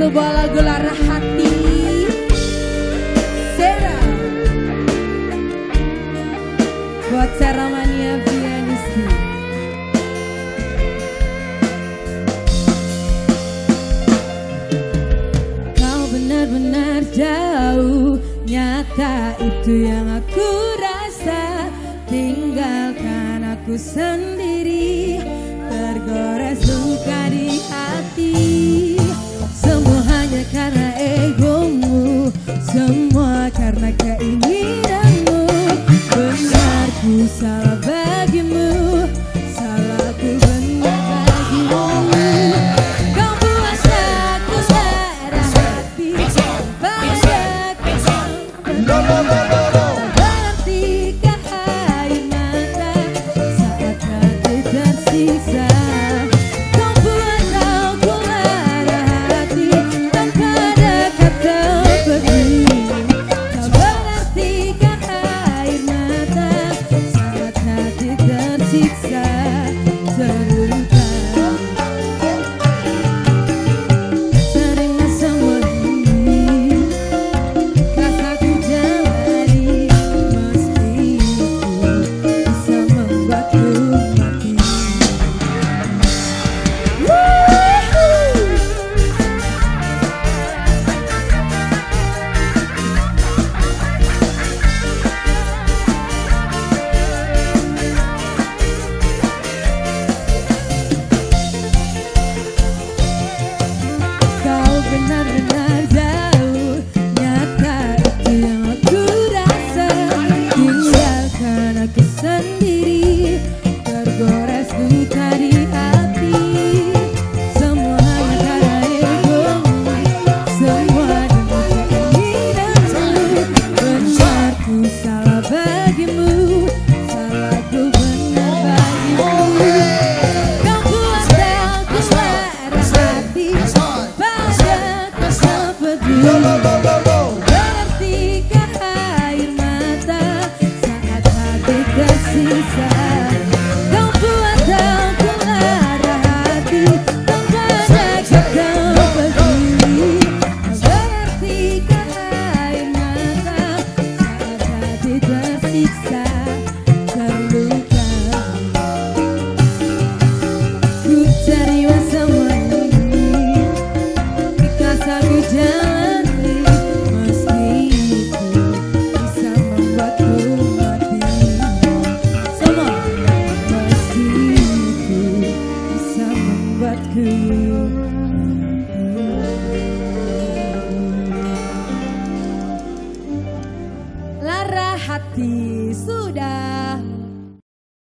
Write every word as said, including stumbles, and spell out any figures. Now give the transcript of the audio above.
dulu bawa lagu Lara Hati Sera buat Seramania Pianisti. Kau benar-benar jauh, nyata itu yang aku rasa. Tinggalkan aku sendiri, tergores luka di hati. Semua hanya karena egomu, semua karena keinginanmu. Benar ku salah bagimu, salahku benar bagimu. Kau buat aku lara hati pada kau. Berartikah air mata saat hati tersiksa? Kau buat aku lara hati tanpa ada kata pergi. Kau berartikah air mata saat hati tersiksa, terluka. Terima semua ini, rasaku jalani, meski itu bisa membuatku mati. Kau benar-benar jauh, nyata itu yang aku rasa. Tinggalkan aku sendiri, tergores luka di hati. Semua hanya karena egomu, semua demi keinginanmu. Benar ku salah bagimu, salahku benar bagimu. Kau buat aku lara hati pada kau peduli. Berartikah air mata saat hati tersisa? Kau buat aku lara hati tanpa ada kata peduli. Berartikah air mata saat hati tersiksa, terluka. Ku terima semua ini, ikhlas aku jalani, meski itu bisa membuatku mati. Semua, meski itu bisa membuatku mati. Lara Hati sudah.